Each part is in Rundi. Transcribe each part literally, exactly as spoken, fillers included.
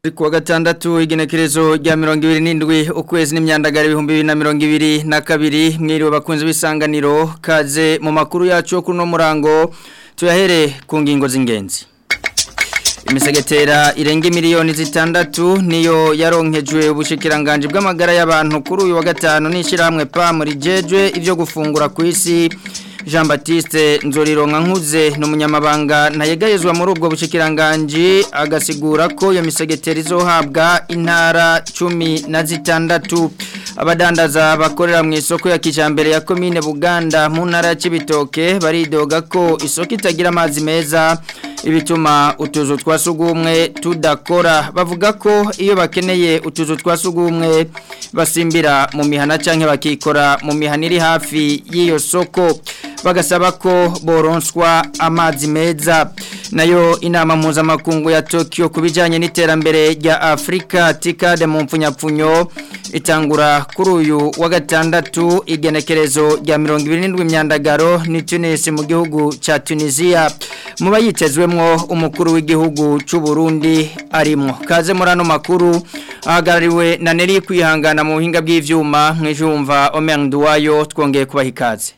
turi kuwa gatandatu igenekerezo rya mirongo ibiri n'indwi ukwezi n'imyandagara ibihumbi bibiri na mirongo ibiri na kabiri mwiriwe bakunze bisanganiro kaze mu makuru yacu yo kuno murango tuyahere ku ngingo z'ingenzi. Imisegetera irenge miliyoni zitandatu niyo yaronkejwe ubushikiranganje bw'amagara y'abantu kuri uyu wa gatanu n'ishiramwe pa muri jejwe ivyo gufungura ku isi. Jean Baptiste Nzorironka Nkuze n'umunyamabanga ntayegayezwa muri ubwo bushikiranganje agasigura ko iyo misegetera izohabwa intara cumi na zitandatu. Abadandaza bakorera mu isoko ya kijambere ya commune Buganda mu ntara ya Cibitoke baridoga ko isoko itagira amazi meza ibituma utuzu twasugumwe tudakora. Bavuga ko iyo bakeneye utuzu twasugumwe basimbira mu mihana canke bakikora mu mihana iri hafi y'iyo soko. Bagasaba ko boronswa amazi meza. Nayo inama mpuzamakungu ya Tokyo kubijanye n'iterambere rya Afrika tikade mu mpfunyapfunyo itangura kuri uyu wa gatandatu igenekerezo rya mirongo ibiri n'indwi myandagaro ni Tunis mu gihugu ca Tunisia. Muba yitezwemwo umukuru w'igihugu c'u Burundi arimo. Kaze murano makuru ahagarariwe na Neri kwihangana mu buhinga bw'ivyuma mwijumva Omer Nduwayo twongeye kubaha ikaze.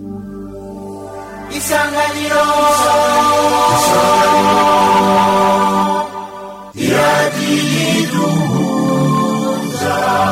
Isanganiro yadiduza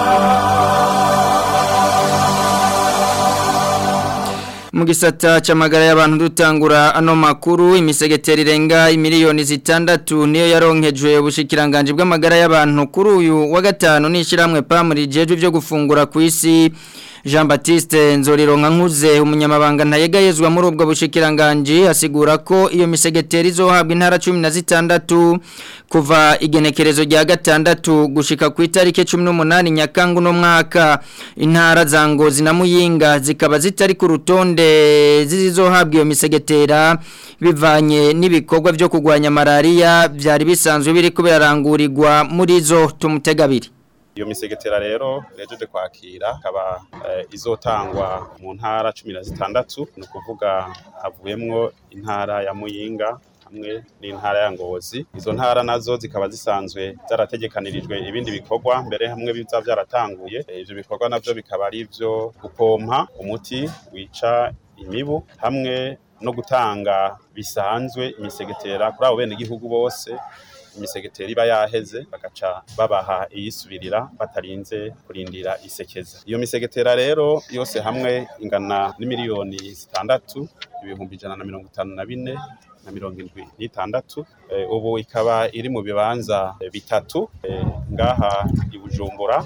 mu gisata c'amagara y'abantu dutangura ano makuru imisegetera irenga imiliyoni zitandatu niyo yaronkejwe ubushikiranganje bw'amagara y'abantu kuri uyu wa gatanu n'ishiramwe pa muri jejwe byo gufungura ku isi. Jean Baptiste Nzorironka Nkuze umunyamabanga ntayegayezwa muri ubwo bushikiranganje asigura ko iyo misegetera izohabwa intara cumi na zitandatu kuva igenekerezo rya gatandatu gushika ku itarike cumi n'umunani Nyakangu no mwaka. Intara za Ngozi na Muyinga zikaba zitari ku rutonde zizohabwa iyo misegetera bivanye n'ibikorwa byo kugwanya malaria byari bisanzwe biri kubirarangurirwa muri zo tumutegabiri. Iyo misegetera rero rejeje kwakira akaba e, izotangwa mu ntara cumi na zitandatu no kuvuga havuyemwo intara ya Muyinga hamwe n'intara ya Ngozi. Izo ntara nazo zikaba zisanzwe zarategekanirijwe ibindi bikorwa mbere hamwe biza byaratanguye. E, ivyo bikorwa navyo bikaba ari ivyo gupompa umuti wica imibu hamwe no gutanga bisanzwe imisegetera kuri abo bene igihugu bose. Imisegetera iba yaheze bagaca babaha iyisubirira batarinze kurindira isekeza. Iyo misegetera rero yose hamwe ingana n'imiliyoni zitandatu ibihumbi ijana na mirongo itanu na bine na mirongo indwi n'itandatu. E, ubu ikaba iri mu bibanza e, bitatu e, ngaha i Bujumbura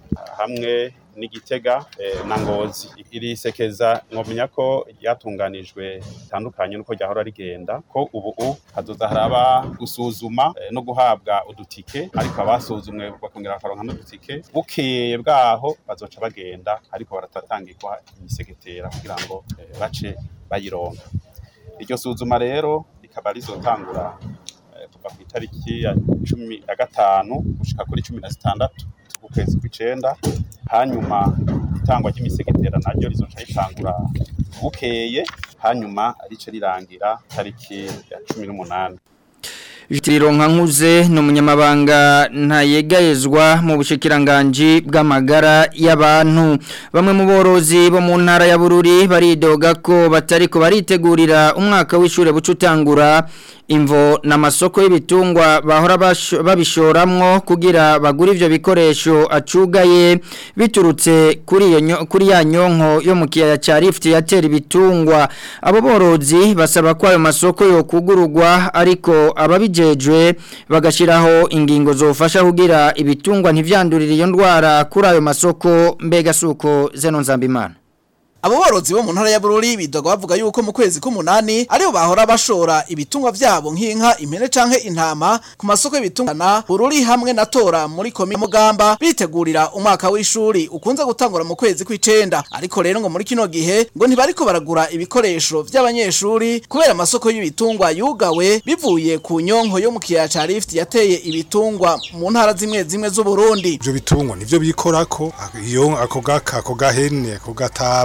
hamwe n'Igitega e, na Ngozi. Iri sekeza mwomenya ko yatunganijwe bitandukanye nuko ryahora rigenda ko ubu hazoza haraba gusuzuma e, no guhabwa udutike ariko abasuzumwe bakongera akaronka n'udutike bukeye bwaho bazoca bagenda ariko baratatangirwa imisegetera kugira ngo e, bace bayironka. Iryo suzuma rero rikaba rizotangura e, kuva ku itariki ya cumi na gatanu gushika kuri cumi na zitandatu ukwezi kw'icenda. Hanyuma itangwa ry'imisegetera naryo rizoca ritangura bukeye hanyuma arico rirangira tariki ya cumi n'umunani. Jitironka Nkuze n'umunyamabanga ntayegayezwa mu bushikiranganje bw'amagara y'abantu. Bamwe mu borozi bo mu ntara ya Bururi baridoga ko batariko baritegurira umwaka w'ishure bucutangura imvo n'amasoko y'ibitungwa bahora babishoramwo kugira bagura ivyo bikoresho acugaye biturutse kuri iyo kuri ya nyonko yo mu kiyaya ca Rift yatera ibitungwa. Abo borozi basaba ko ayo masoko yo kugurugwa ariko ababijejwe bagashiraho ingingo zofasha kugira ibitungwa ntivyandurire iyo ndwara kuri ayo masoko. Mbega suko Zeno Nzambimana. Abo borozi bo mu ntara ya Bururi bidoga bavuga yuko mu kwezi k'umunani aribo bahora bashora ibitungwa vyabo nk'inka, impene canke intama ku masoko y'ibitungana Bururi hamwe na Tora muri komine Mugamba bitegurira umwaka w'ishuri ukunze gutangura mu kwezi kw'icenda. Ariko rero ngo muri kino gihe ngo ntibariko baragura ibikoresho vy'abanyeshuri kubera amasoko y'ibitungwa yugawe bivuye ku nyonko yo mu kiyaya ca Rift yateye ibitungwa mu ntara zimwe zimwe z'u Burundi. Ivyo bitungwa nivyo bikorako iyo ako gaka ako gahene ako gatama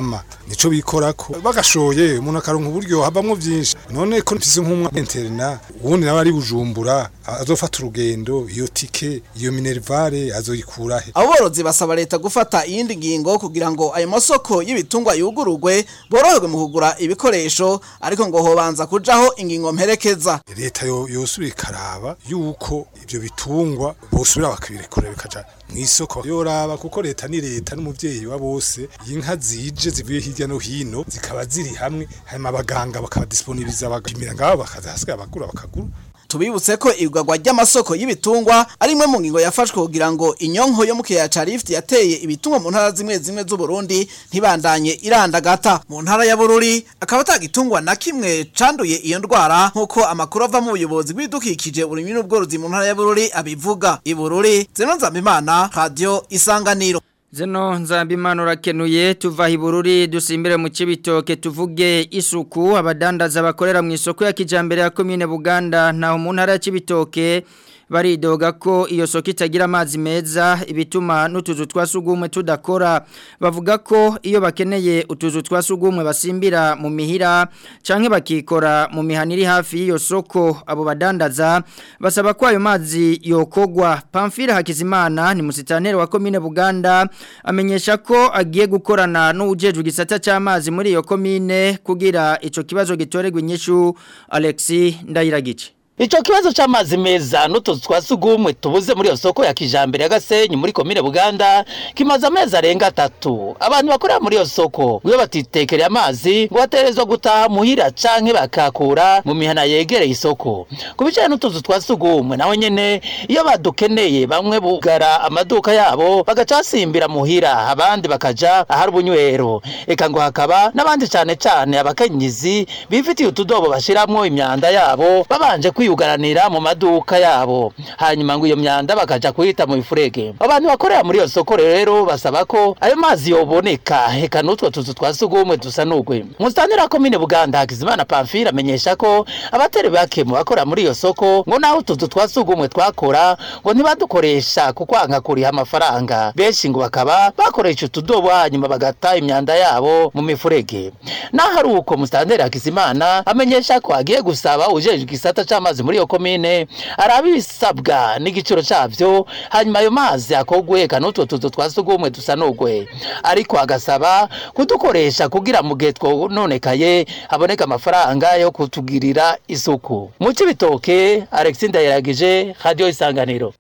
nico bikorako bagashoye umuntu akaronka uburyo habamwo byinshi none ko mfise nk'umwa interna ubundi nawe ari Bujumbura azofata urugendo iyo tike iyo minervare azoyikura he. Aborozi basaba leta gufata iyindi ngingo kugira ngo ayo masoko y'ibitungwa yugururwe boroherwe mu kugura ibikoresho ariko ngo hobanza kujaho ingingo mperekeza. Leta yo yosubira karaba yuko ibyo bitungwa bosubira bakabirekura bikaja mwisoko yoraba kuko leta ni leta n'umuvyeyi wa bose inka zije zivuye hirya no hino zikaba ziri hamwe hanyuma abaganga bakaba disponibiliza bagimira ngabo bakazasiga abagura bakagura. Tubibutse ko igagwa ry'amasoko y'ibitungwa ari imwe mu ngingo yafashwe kugira ngo inyonko yo mu kiyaya ca Rift yateye ibitungwa mu ntara zimwe zimwe z'u Burundi ntibandanye irandagata. Mu ntara ya Bururi akaba atagitungwa na kimwe canduye iyo ndwara nkuko amakuru ava mu buyobozi bw'ibidukikije uburimyi n'ubworozi mu ntara ya Bururi abivuga. I Bururi Zeno Nzambimana, Radio Isanganiro. Zeno Nzambimana urakenuye tuva hibururi dusimbire mu Cibitoke tuvuge isuku abadandaza bakorera mu isoko ya kijambere ya commune Buganda naho mu ntara ya Cibitoke baridoga ko iyo soko itagira amazi meza ibituma n'utuzu twasugumwe tudakora bavuga ko iyo bakeneye utuzu twasugumwe basimbira mu mihira canke bakikora mu mihaniri hafi y'iyo soko abo badandaza basaba ko ayo mazi yokogwa. Pamphile Hakizimana ni musitanteri wa commune Buganda amenyesha ko agiye gukorana n'ujejwe gisata cy'amazi muri iyo commune kugira ico kibazo gitoregwa inyishu. Alexis Ndayiragice. Ico kibazo c'amazi meza n'utuzu twasugumwe tubuze muri yo soko ya kijambere ya Gasenyi muri komine Buganda kimaze amezi arenga atatu. Abantu bakorera muri yo soko iyo batitekereye amazi ngo baterezwa gutaha muhira canke bakakura mu mihana yegereye isoko. Kubijanye n'utuzu twasugumwe naho nyene iyo badukeneye bamwe bugara amaduka yabo bagacasimbira muhira abandi bakaja ahari ubunywero. Eka ngo hakaba n'abandi cane cane abakenyezi bifitiye utudobo bashiramwo imyanda yabo babanje kwi yugaranira mu maduka yabo hanyuma ngo iyo myanda bakaja kuhita mu ifurege. Abantu bakorera muri iyo soko rero basaba ko ayo mazi yoboneka heka n'utwo tuzu twasugumwe dusanurwe. Musitanteri wa komine Buganda Hakizimana Pamphile amenyesha ko abateri bake mu bakora muri iyo soko ngo naho utuzu twasugumwe twakora ngo ntibadukoresha kuko anka kuriha amafaranga benshi ngo bakaba bakoresha utudobo hanyuma bagata imyanda yabo mu mifurege. Naho ari uko Musitanteri Hakizimana amenyesha ko agiye gusaba ujejwe gisata c'amazi muri yo komine arabisabwa n'igiciro cyavyo hanyuma ayo mazi akogwe kanutwo tuzo twasugumwe dusanurwe ariko agasaba kudukoresha kugira mu gihe twononekaye haboneka amafaranga yo kutugirira isuku. Mu Cibitoke Alexis Ndayiragije, Radio Isanganiro.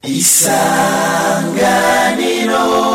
Isanganiro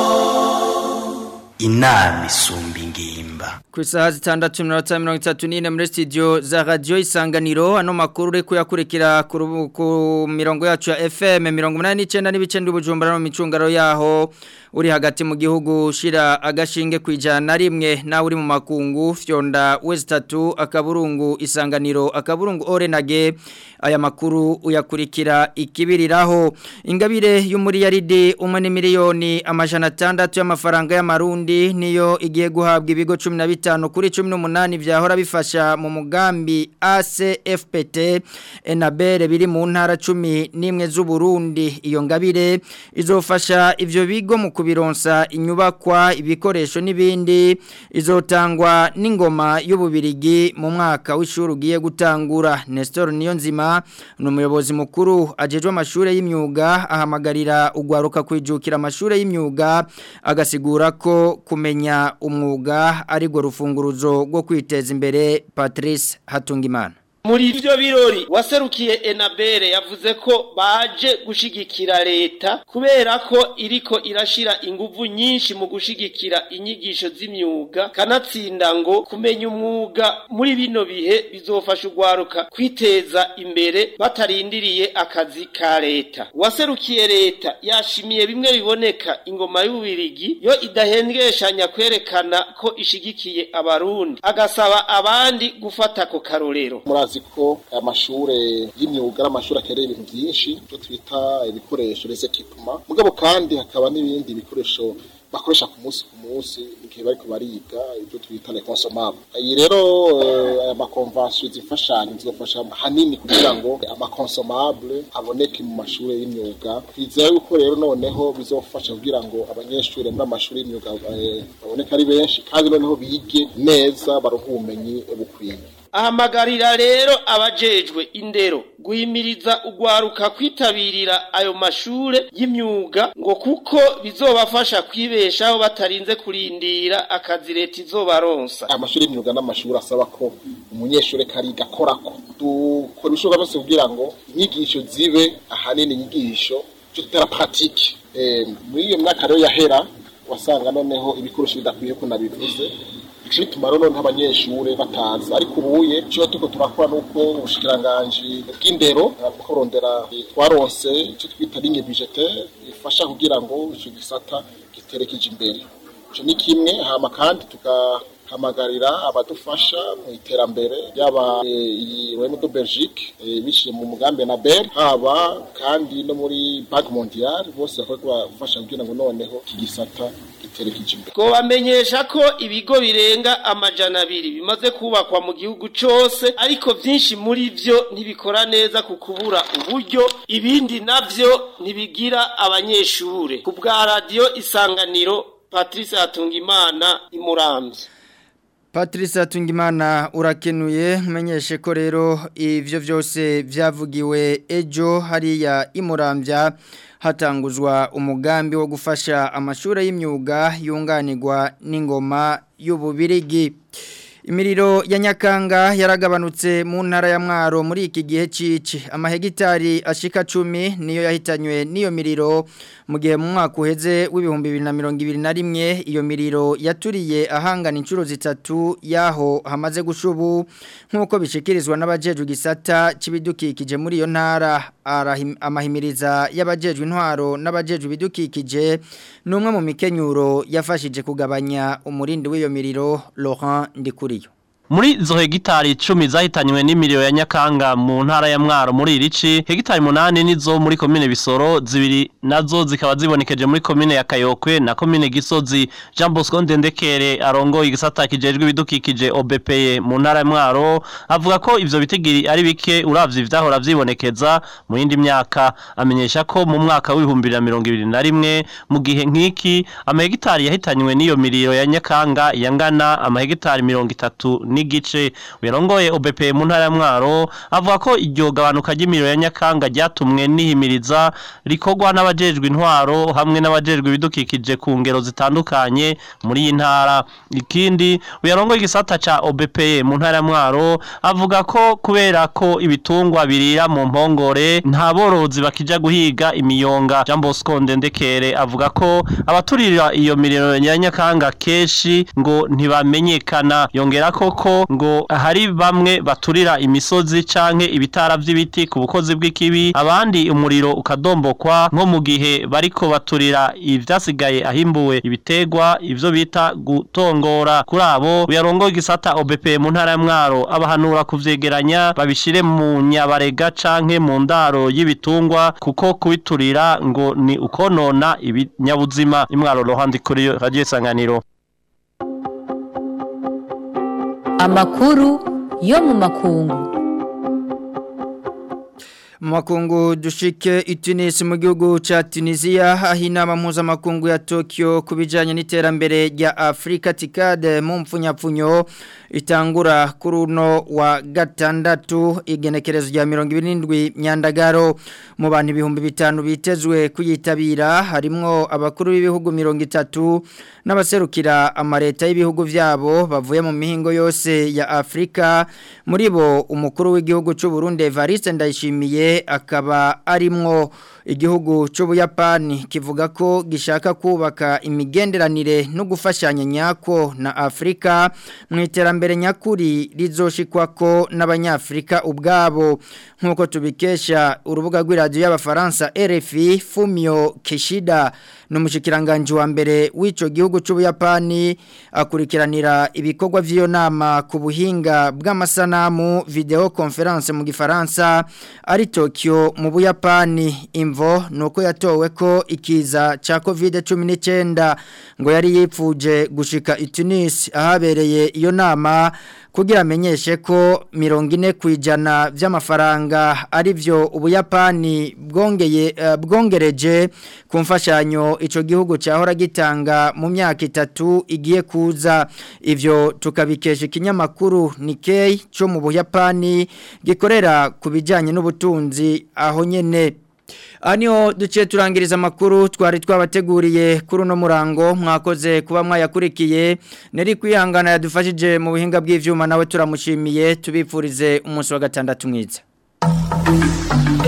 inama isumba ingimba. Ku isaha zitandatu n'iminota mirongo itatu n'ine muri studio za Radio Isanganiro ano makuru uri kuyakurikira ku mirongo yacu ya F M mirongo umunani n'icenda n'ibice ndwi Bujumbura no micungaro yaho uri hagati mu gihugu shira agashinge kwijana rimwe na uri mu makungu fyonda wezi tatu akaburungu Isanganiro akaburungu Orenage aya makuru uyakurikira ikibiriraho. Ingabire y'umuri yaride umwe ni miliyoni amajana atandatu y'amafaranga y'amarundi niyo igiye guhabwa ibigo cumi na bitanu kuri cumi n'umunani vyahora bifasha mu mugambi A C F P T Enabere biri mu ntara cumi n'imwe z'u Burundi. Iyo ngabire izofasha ivyo bigo mu kubironsa inyubakwa ibikoresho n'ibindi izotangwa n'ingoma y'ububirigi mu mwaka w'ishuri ugiye gutangura. Nestor Niyonzima n'umuyobozi mukuru ajejwe amashure y'imyuga ahamagarira ugwaruka kwijukira amashure y'imyuga agasigura ko kumenya umwuga ari go rufunguruzo rwo kwiteza imbere. Patrice Hatungimana muri ivyo birori waserukiye Enabere yavuze ko baje gushigikira leta kubera ko iriko irashira inguvu nyinshi mu gushigikira inyigisho z'imyuga kanatsinda ngo kumenya umwuga muri bino bihe bizofasha ugwaruka kwiteza imbere batarindiriye akazi ka leta. Waserukiye leta yashimiye bimwe biboneka ingoma y'ububirigi yo idahendeshanya kwerekana ko ishigikiye abarundi agasaba abandi gufata ko karorero. Ko amashure y'imyuga amashuri akereye ibintu byinshi byo twita ibikoresho les equipements mugabo kandi hakaba n'ibindi bikoresho bakoresha ku munsi ku munsi igihe bariko bariga ibyo twita les consommables. Iyi rero aya makonvansiyo zifashanya zizofasha hanini kugira ngo amakonsommable aboneke mu mashuri y'imyuga. Twizeye yuko rero noneho bizofasha kugira ngo abanyeshuri muri amashuri y'imyuga baboneka ari benshi kandi noneho bige neza baronke ubumenyi bukwiye. Ahamagarira rero abajejwe indero guhimiriza ugwaruka kwitabirira ayo mashure y'imyuga ngo kuko bizobafasha kwibeshaho batarinze kurindira akazi leta izobaronsa. Amashuri y'imyuga n'amashuri asaba ko umunyeshure kariga korako dukora ibishoboka byose kugira ngo inyigisho zibe ahanini inyigisho tutera pratique. Eh, muri iyo myaka rero yahera wasanga noneho ibikoresho bidakwiye ko nabivuze bituma rero n'abanyeshure bataza ariko ubuye cyo tuko turakora nuko ubushikiranganje bw'indero bukorondera twaronse cyo twita ligne budgetaire ifasha kugira ngo icyo gisata giterekeje imbere. Cyo ni kimwe hama kandi tukahamagarira abadufasha mu iterambere yaba iyi Royaume de Belgique bishiye mu mugambi na B E R haba kandi no muri Banque Mondiale bose bakora gufasha kugira ngo noneho iki gisata ko bamenyesha ko ibigo birenga amajana abiri bimaze kubakwa mu gihugu cyose ariko byinshi muri byo ntibikora neza ku kubura uburyo ibindi navyo ntibigira abanyeshure. Ku bwa radio Isanganiro, Patrice Hatungimana Imuramvya. Patrice Hatungimana urakenuye menyeshe ko rero ivyo vyose vyavugiwe ejo hariya Imuramvya hatanguzwa umugambi wo gufasha amashuri y'imyuga yunganirwa n'ingoma y'ububirigi. Imiriro ya Nyakanga yaragabanutse mu ntara ya Mwaro muri iki gihe cici. Amahegitari ashika cumi niyo yahitanywe niyo miriro mu gihe mu mwaka uheze w'ibihumbi bibiri na mirongo ibiri na rimwe iyo miriro yaturiye ahangana inshuro zitatu yaho hamaze gushubu nkuko bishikirizwa n'abajejwe gisata cibidukikije muri iyo ntara. Amahimiriza y'abajejwe intwaro n'abajejwe bidukikije numwe mu mikenyuro yafashije kugabanya umurindi w'iyo miriro. Laurent Ndikuriyo. Muri zo hegitari icumi zahitanywe n'imiriro ya Nyakanga mu ntara ya Mwaro muri irici, hegitari munani nizo muri komine Bisoro, zibiri nazo zikaba zibonekeje muri komine ya Kayokwe na komine Gisozi. Jean Bosco Ndendekere arongo igisata kijejwe ibidukikije O B P mu ntara ya Mwaro avuga ko ivyo bitigiri ari bike uravye ivyahora vyibonekeza mu yindi myaka. Amenyesha ko mu mwaka w'ibihumbi bibiri na mirongo ibiri na rimwe mu gihe nk'iki amahegitari yahitanywe n'iyo miriro ya Nyakanga yangana amahegitari mirongo itatu n'igice. Uyarongoye O B P mu ntara ya Mwaro avuga ko iryo gabanuka ry'imiriro ya Nyakanga ryatumwe n'ihimiriza rikogwa n'abajejwe intwaro hamwe n'abajejwe ibidukikije ku ngero zitandukanye muri iyi ntara. Ikindi uyarongoye igisata ca O B P mu ntara ya Mwaro avuga ko kubera ko ibitungwa birira mu mpongore nta borozi bakija guhiga imiyonga. Jean Bosco Ndendekere avuga ko abaturira iyo miriro ya Nyakanga keshi ngo ntibamenyekana. Yongera koko ngo hari bamwe baturira imisozi canke ibitara vy'ibiti ku bukozi bw'ikibi, abandi umuriro ukadombokwa nko mu gihe bariko baturira ivyasigaye ahimbuwe ibitegwa, ivyo bita gutongora. Kuri abo uyarongoye igisata O B P mu ntara ya Mwaro abahanura kuvyegeranya babishire mu nyabarega canke mu ndaro y'ibitungwa kuko kubiturira ngo ni ukonona ibinyabuzima. Imwaro Rohandi kuri Radio Isanganiro. Amakuru yo mu makungu. Makungu dushike Tunis mu gihugu ca Tunisia aho inama mpuzamakungu ya Tokyo kubijanye n'iterambere rya Afrika tikade mu mpfunyapfunyo itangura kuri uno wa gatandatu igenekerezo rya mirongo ibiri n'indwi Nyandagaro. Mu bantu ibihumbi bitanu bitezwe kuyitabira harimwo abakuru b'ibihugu mirongo itatu n'abaserukira amareta y'ibihugu vyabo bavuye mu mihingo yose ya Afrika. Muri bo umukuru w'igihugu c'u Burundi Evariste Ndayishimiye akaba arimwo. Igihugu c'Ubuyapani kivuga ko gishaka kubaka imigenderanire no gufashanya nyako na Afrika mu iterambere nyakuri rizoshikwako n'abanyafrika ubwabo. Nkuko tubikesha urubuga rw'iradio y'abafaransa R F I, Fumio Kishida n'umushikiranganje wa mbere w'ico gihugu c'Ubuyapani akurikiranira ibikorwa vy'iyo nama ku buhinga bw'amasanamu video conference mu gifaransa ari Tokyo mu Buyapani imvo nuko yatowe ko ikiza cha covid cumi n'icyenda ngo yari yipfuje gushika i Tunis ahabereye iyo nama kugira amenyeshe ko mirongo ine kwijana by'amafaranga ari byo Ubuyapani bwongeye uh, bwongereje ku mfashanyo ico gihugu cyahora gitanga mu myaka itatu igiye kuza ivyo tukabikesha ikinyamakuru Nikkei cyo mu Buyapani gikorera kubijanye n'ubutunzi aho nyene. Anio duciye turangiriza amakuru twari twabateguriye kuri no murango mwakoze kuba mwayakurikiye neri kwihangana yadufashije mu buhinga bw'ivyuma nawe turamushimiye tubipfurize umunsi wa gatandatu mwiza.